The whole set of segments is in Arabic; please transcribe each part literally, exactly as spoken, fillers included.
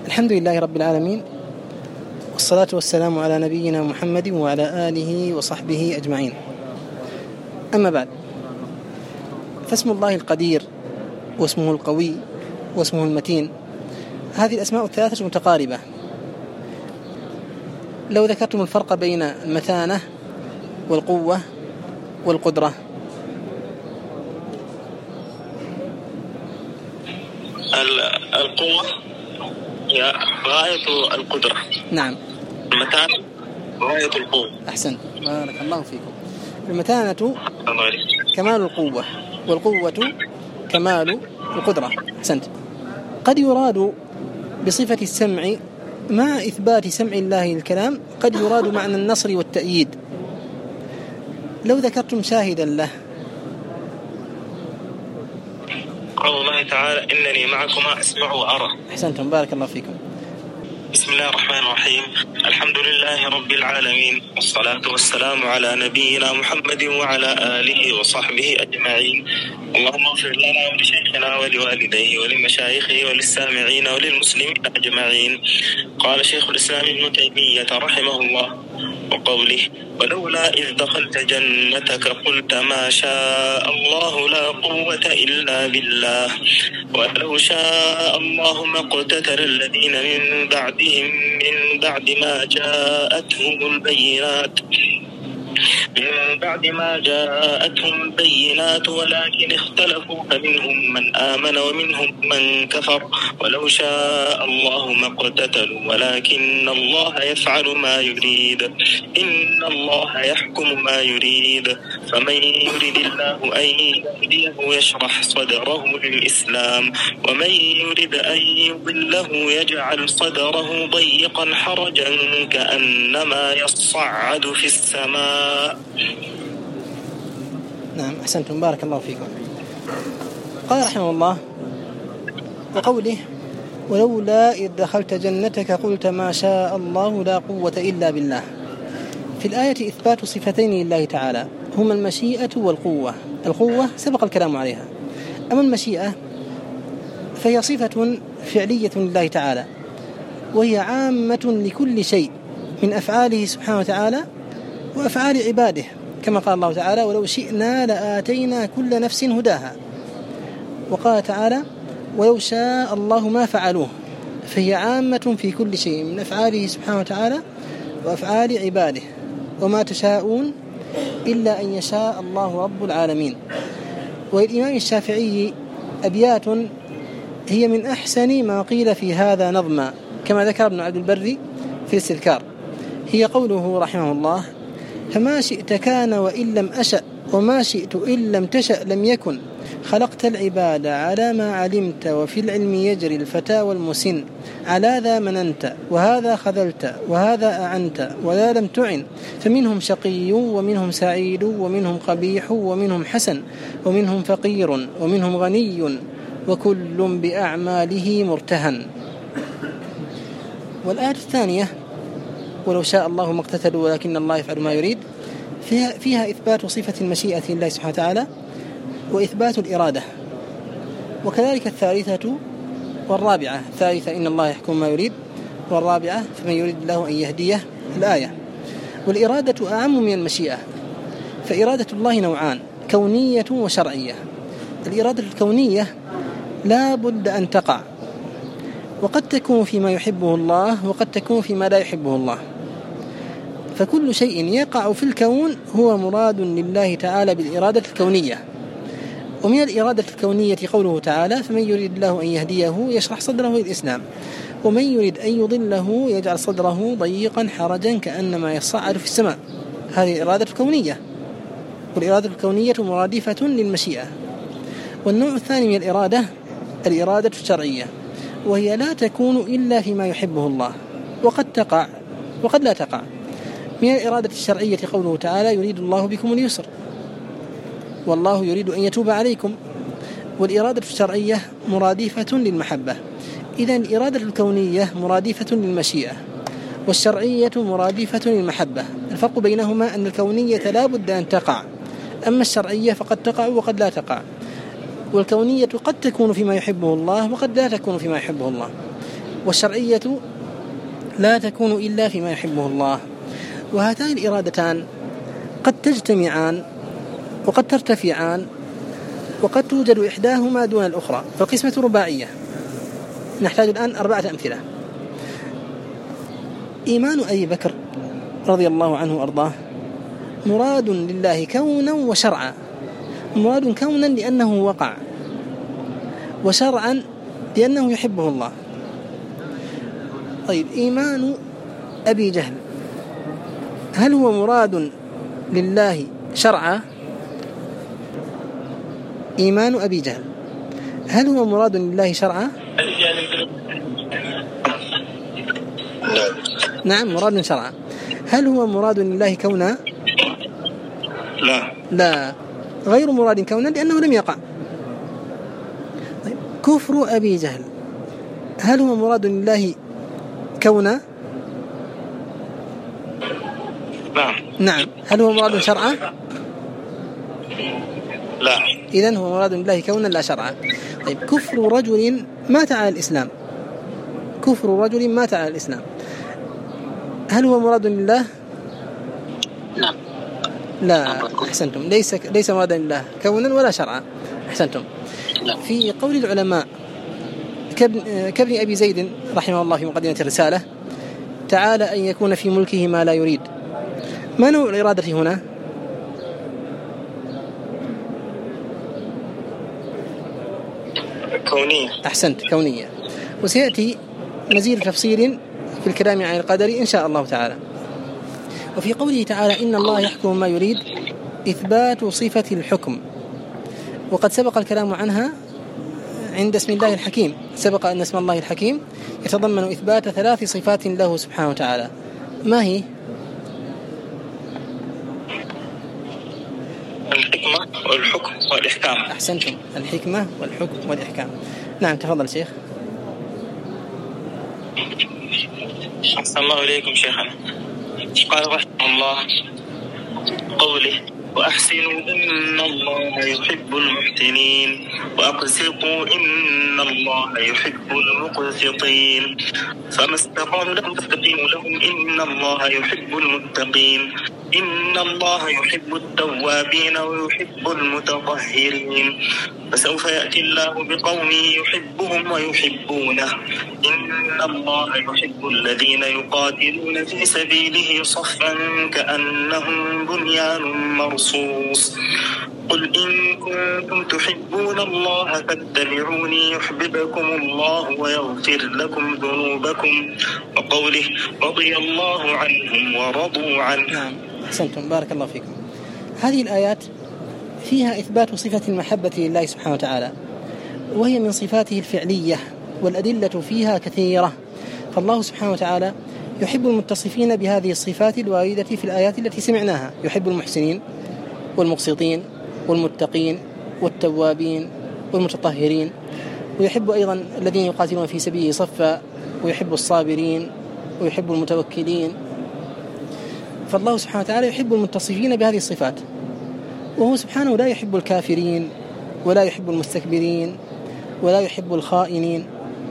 الحمد لله رب العالمين، والصلاة والسلام على نبينا محمد وعلى آله وصحبه أجمعين. أما بعد، فاسم الله القدير واسمه القوي واسمه المتين، هذه الأسماء الثلاثة متقاربة. لو ذكرتم الفرق بين المتانة والقوة والقدرة. القوة هي غاية القدرة. نعم. المتانة غاية القوة. أحسن، بارك الله فيكم. المتانة كمال القوة، والقوة كمال القدرة. أحسنت. قد يراد بصفة السمع مع إثبات سمع الله الكلام، قد يراد معنى النصر والتأييد. لو ذكرتم شاهدا له. قال الله تعالى: إنني معكما أسمع وأرى. أحسنتم، بارك الله فيكم. بسم الله الرحمن الرحيم. الحمد لله رب العالمين، والصلاة والسلام على نبينا محمد وعلى آله وصحبه أجمعين. اللهم اغفر لنا ولشيخنا ولوالديه ولمشايخه وللسامعين وللمسلمين أجمعين. قال شيخ الإسلام ابن تيمية رحمه الله وقوله: ولولا إذ دخلت جنتك قلت ما شاء الله لا قوة إلا بالله ولو شاء الله ما اقتتل الذين من بعدهم من بعد ما جاءتهم البينات من بعد ما جاءتهم البينات ولكن اختلفوا فمنهم من آمن ومنهم من كفر ولو شاء الله ما اقتتلوا ولكن الله يفعل ما يريد إن الله يحكم ما يريد فمن يريد الله أن يهديه يشرح صدره للإسلام ومن يريد أن يضله يجعل صدره ضيقا حرجا كأنما يصعد في السماء. نعم، أحسنتم، بارك الله فيكم. قال رحمه الله وقوله: ولولا إذ دخلت جنتك قلت ما شاء الله لا قوة إلا بالله. في الآية إثبات صفتين لله تعالى هما المشيئة والقوة. القوة سبق الكلام عليها، أما المشيئة فهي صفة فعلية لله تعالى، وهي عامة لكل شيء من أفعاله سبحانه وتعالى وأفعال عباده، كما قال الله تعالى: ولو شئنا لآتينا كل نفس هداها. وقال تعالى: ولو شاء الله ما فعلوه، فهي عامة في كل شيء من أفعاله سبحانه وتعالى وأفعال عباده، وما تشاءون إلا أن يشاء الله رب العالمين. والإمام الشافعي أبيات هي من أحسن ما قيل في هذا نظما، كما ذكر ابن عبد البر في الاستذكار. هي قوله رحمه الله: فما شئت كان وإن لم أشأ وما شئت إن لم تشأ لم يكن خلقت العباد على ما علمت وفي العلم يجري الفتى والمسن على ذا مننت وهذا خذلت وهذا أعنت وذا لم تعن فمنهم شقي ومنهم سعيد ومنهم قبيح ومنهم حسن ومنهم فقير ومنهم غني وكل بأعماله مرتهن. والآية الثانية: ولو شاء الله ما اقتتلوا ولكن الله يفعل ما يريد، فيها, فيها إثبات صفة المشيئة لله سبحانه وتعالى وإثبات الإرادة. وكذلك الثالثة والرابعة. الثالثة إن الله يحكم ما يريد، والرابعة فمن يريد الله أن يهديه الآية. والإرادة أعم من المشيئة، فإرادة الله نوعان: كونية وشرعية. الإرادة الكونية لا بد أن تقع، وقد تكون فيما يحبه الله وقد تكون فيما لا يحبه الله، فكل شيء يقع في الكون هو مراد لله تعالى بالإرادة الكونية. ومن الإرادة الكونية قوله تعالى: فمن يريد الله أن يهديه يشرح صدره للإسلام ومن يريد أن يضله يجعل صدره ضيقا حرجا كأنما يصعد في السماء. هذه الإرادة الكونية، والإرادة الكونية مرادفة للمشيئة. والنوع الثاني من الإرادة الإرادة الشرعية، وهي لا تكون إلا فيما يحبه الله، وقد تقع وقد لا تقع. من الإرادة الشرعية قوله تعالى: يريد الله بكم اليسر والله يريد أن يتوب عليكم. والإرادة الشرعية مرادفة للمحبة. إذن الإرادة الكونية مرادفة للمشيئة، والشرعية مرادفة للمحبة. الفرق بينهما أن الكونية لا بد أن تقع، أما الشرعية فقد تقع وقد لا تقع. والكونية قد تكون فيما يحبه الله وقد لا تكون فيما يحبه الله. والشرعية لا تكون إلا فيما يحبه الله. وهاتان الإرادتان قد تجتمعان وقد ترتفعان وقد توجد إحداهما دون الأخرى، فالقسمة رباعية. نحتاج الآن أربعة أمثلة. إيمان أبي بكر رضي الله عنه وأرضاه مراد لله كونا وشرعا. مراد كونا لأنه وقع، وشرعا لأنه يحبه الله. طيب، إيمان أبي جهل هل هو مراد لله شرعا؟ إيمان أبي جهل هل هو مراد لله شرعا؟ نعم، مراد شرعا. هل هو مراد لله كونا؟ لا لا، غير مراد كونا لأنه لم يقع. طيب، كفر أبي جهل هل هو مراد لله كونا؟ نعم نعم. هل هو مراد شرعا؟ لا. إذن هو مراد لله كونا لا شرعا. طيب، كفر رجل مات على الإسلام كفر رجل مات على الإسلام هل هو مراد لله؟ نعم. لا، أحسنتم. ليس ليس مرادا لله كونا ولا شرعا. أحسنتم. في قول العلماء كابن أبي زيد رحمه الله في مقدمة الرسالة: تعالى أن يكون في ملكه ما لا يريد. ما نوع الإرادة هنا؟ كونية. أحسنت، كونية. وسيأتي مزيد تفصيل في الكلام عن القدر إن شاء الله تعالى. وفي قوله تعالى: إن الله يحكم ما يريد، إثبات صفة الحكم، وقد سبق الكلام عنها عند اسم الله الحكيم. سبق أن اسم الله الحكيم يتضمن إثبات ثلاث صفات له سبحانه وتعالى. ما هي؟ الحكمة والحكم والإحكام. أحسنتم، الحكمة والحكم والإحكام. نعم، تفضل شيخ. أحسن الله إليكم شيخنا. قال رحمه الله قوله: وأحسنوا إن الله يحب المحسنين وأقسطوا إن الله يحب المقسطين فما استقاموا لهم فاستقيموا لهم إن الله يحب المتقين إن الله يحب التوابين ويحب المتطهرين فسوف يأتي الله بقوم يحبهم ويحبونه إن الله يحب الذين يقاتلون في سبيله صفا كأنهم بنيان مرصوص قل إن كنتم تحبون الله فاتبعوني يحببكم الله ويغفر لكم ذنوبكم وقوله رضي الله عنهم ورضوا عنه. نعم، أحسنتم، بارك الله فيكم. هذه الآيات فيها إثبات صفة المحبة لله سبحانه وتعالى، وهي من صفاته الفعلية، والأدلة فيها كثيرة. فالله سبحانه وتعالى يحب المتصفين بهذه الصفات الواردة في الآيات التي سمعناها: يحب المحسنين والمقسطين والمتقين والتوابين والمتطهرين، ويحب أيضا الذين يقاتلون في سبيله صفا، ويحب الصابرين ويحب المتوكلين. فالله سبحانه وتعالى يحب المتصفين بهذه الصفات، وهو سبحانه لا يحب الكافرين ولا يحب المستكبرين ولا يحب الخائنين.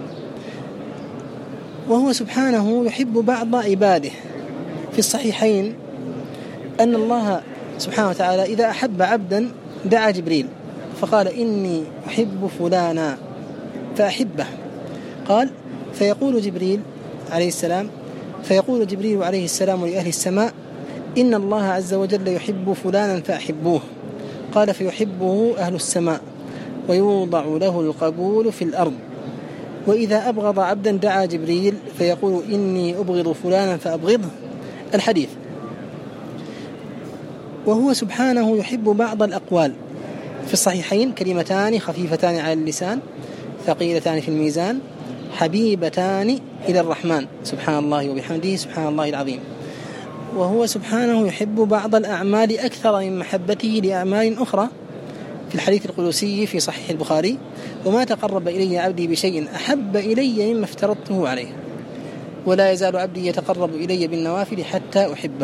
وهو سبحانه يحب بعض عباده. في الصحيحين أن الله سبحانه وتعالى إذا أحب عبدا دعا جبريل فقال: إني أحب فلانا فأحبه. قال: فيقول جبريل عليه السلام فيقول جبريل عليه السلام لأهل السماء: إن الله عز وجل يحب فلانا فأحبوه. قال: فيحبه أهل السماء ويوضع له القبول في الأرض. وإذا أبغض عبدا دعا جبريل فيقول: إني أبغض فلانا فأبغضه. الحديث. وهو سبحانه يحب بعض الأقوال. في الصحيحين كلمتان خفيفتان على اللسان ثقيلتان في الميزان حبيبتان إلى الرحمن سبحان الله وبحمده سبحان الله العظيم. وهو سبحانه يحب بعض الأعمال أكثر من محبته لأعمال أخرى. في الحديث القدسي في صحيح البخاري: وما تقرب إلي عبدي بشيء أحب إلي مما افترضته عليه ولا يزال عبدي يتقرب إلي بالنوافل حتى أحبه.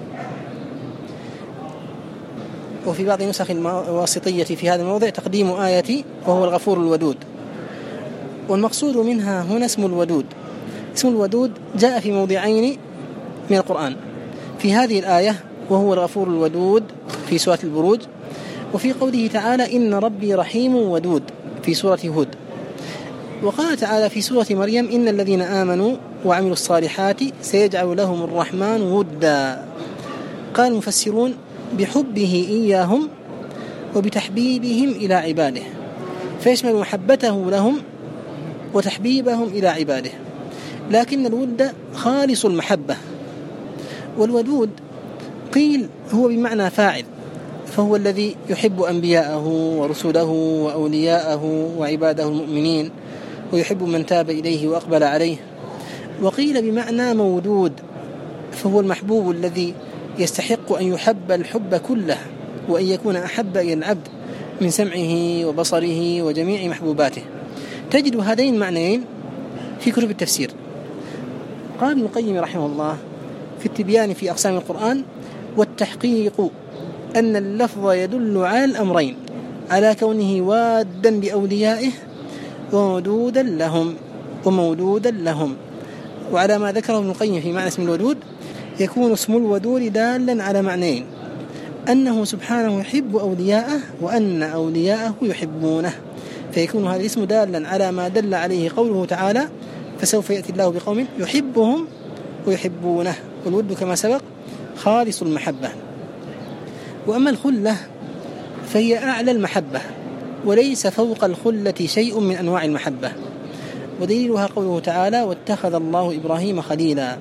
وفي بعض نسخ الواسطية في هذا الموضع تقديم آية وهو الغفور الودود، والمقصود منها هنا اسم الودود اسم الودود جاء في موضعين من القرآن، في هذه الآية وهو الغفور الودود في سورة البروج، وفي قوله تعالى إن ربي رحيم ودود في سورة هود. وقال تعالى في سورة مريم إن الذين آمنوا وعملوا الصالحات سيجعل لهم الرحمن ودا. قال المفسرون بحبه إياهم وبتحبيبهم إلى عباده، فيشمل محبته لهم وتحبيبهم إلى عباده، لكن الود خالص المحبة. والودود قيل هو بمعنى فاعل، فهو الذي يحب أنبياءه ورسله وأولياءه وعباده المؤمنين، ويحب من تاب إليه وأقبل عليه. وقيل بمعنى مودود، فهو المحبوب الذي يستحق أن يحب الحب كله، وأن يكون أحب إلى العبد من سمعه وبصره وجميع محبوباته. تجد هذين المعنيين في كتب التفسير. قال ابن القيم رحمه الله في التبيان في أقسام القرآن: والتحقيق أن اللفظ يدل على الأمرين، على كونه وادا لأوليائه ومودودا لهم ومودودا لهم. وعلى ما ذكره ابن القيم في معنى اسم الودود، يكون اسم الودود دالا على معنيين: أنه سبحانه يحب أولياءه، وأن أولياءه يحبونه، فيكون هذا الاسم دالا على ما دل عليه قوله تعالى: فسوف يأتي الله بقوم يحبهم ويحبونه. والود كما سبق خالص المحبة. وأما الخلة فهي أعلى المحبة، وليس فوق الخلة شيء من أنواع المحبة، ودليلها قوله تعالى: واتخذ الله إبراهيم خليلا.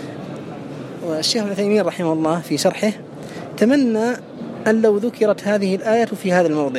والشيخ ابن تيمية رحمه الله في شرحه تمنى أن لو ذكرت هذه الآية في هذا الموضع.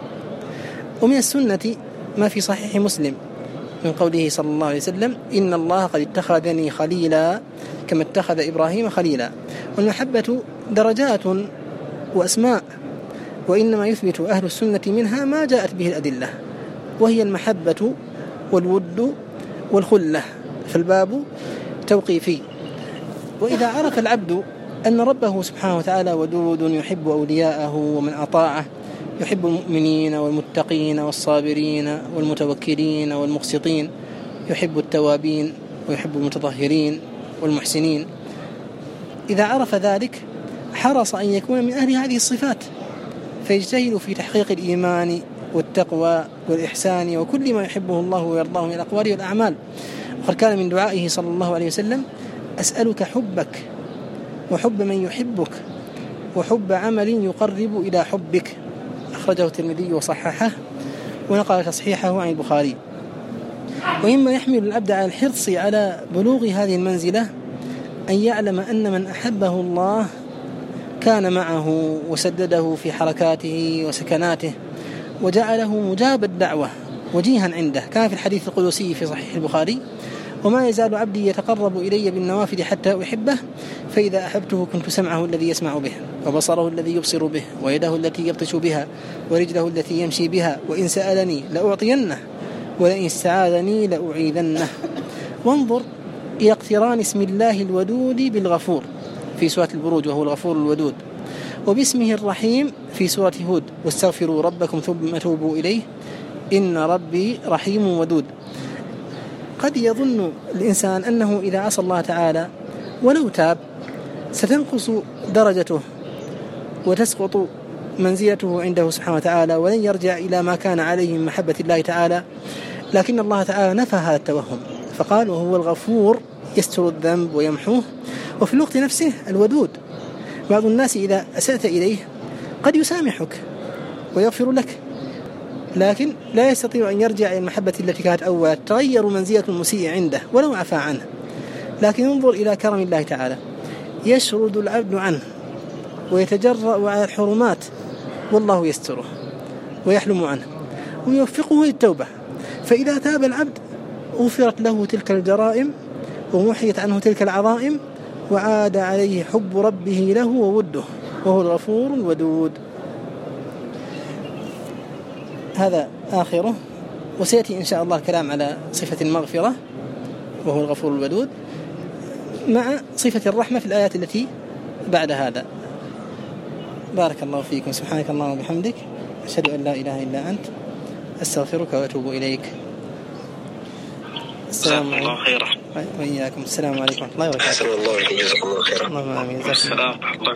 ومن السنة ما في صحيح مسلم من قوله صلى الله عليه وسلم: إن الله قد اتخذني خليلا كما اتخذ إبراهيم خليلا. والمحبة درجات وأسماء، وإنما يثبت أهل السنة منها ما جاءت به الأدلة، وهي المحبة والود والخلة، فالباب توقيفي. وإذا عرف العبد أن ربه سبحانه وتعالى ودود يحب أولياءه ومن أطاعه، يحب المؤمنين والمتقين والصابرين والمتوكلين والمقسطين، يحب التوابين ويحب المتطهرين والمحسنين، إذا عرف ذلك حرص أن يكون من أهل هذه الصفات، فيجتهد في تحقيق الإيمان والتقوى والإحسان وكل ما يحبه الله ويرضاه من الأقوال والأعمال. وقد كان من دعائه صلى الله عليه وسلم: أسألك حبك وحب من يحبك وحب عمل يقرب إلى حبك. أخرجه الترمذي وصححه، ونقل تصحيحه عن البخاري. ومما يحمل العبد على الحرص على بلوغ هذه المنزلة أن يعلم أن من أحبه الله كان معه وسدده في حركاته وسكناته، وجعله مجاب الدعوة وجيها عنده، كان في الحديث القدسي في صحيح البخاري: وما يزال عبدي يتقرب إلي بالنوافل حتى أحبه، فإذا أحبته كنت سمعه الذي يسمع به، وبصره الذي يبصر به، ويده التي يبطش بها، ورجله التي يمشي بها، وإن سألني لأعطينه، ولئن استعاذني لأعيذنه. وانظر إلى اقتران اسم الله الودود بالغفور في سورة البروج وهو الغفور الودود، وباسمه الرحيم في سورة هود: واستغفروا ربكم ثم توبوا إليه إن ربي رحيم ودود. قد يظن الإنسان أنه إذا عصى الله تعالى ولو تاب ستنقص درجته وتسقط منزلته عنده سبحانه وتعالى، ولن يرجع إلى ما كان عليه من محبة الله تعالى. لكن الله تعالى نفى هذا التوهم فقال: وهو الغفور يستر الذنب ويمحوه. وفي الوقت نفسه الودود. بعض الناس إذا أسأت إليه قد يسامحك ويغفر لك، لكن لا يستطيع أن يرجع إلى المحبة التي كانت أول، تغير منزلة المسيء عنده ولو عفى عنه. لكن انظر إلى كرم الله تعالى، يشرد العبد عنه ويتجرأ على الحرمات والله يستره ويحلم عنه ويوفقه للتوبة، فإذا تاب العبد غفرت له تلك الجرائم ومحيت عنه تلك العظائم، وعاد عليه حب ربه له ووده، وهو الغفور الودود. هذا آخره، وسيأتي إن شاء الله كلام على صفة المغفرة وهو الغفور الودود مع صفة الرحمة في الآيات التي بعد هذا. بارك الله فيكم. سبحانك اللهم وبحمدك، أشهد أن لا إله إلا أنت، أستغفرك وأتوب إليك. السلام عليكم. وإياكم. السلام عليكم ورحمة الله وبركاته. أحسن الله إليكم، جزاكم الله خيرا. اللهم آمين. السلام.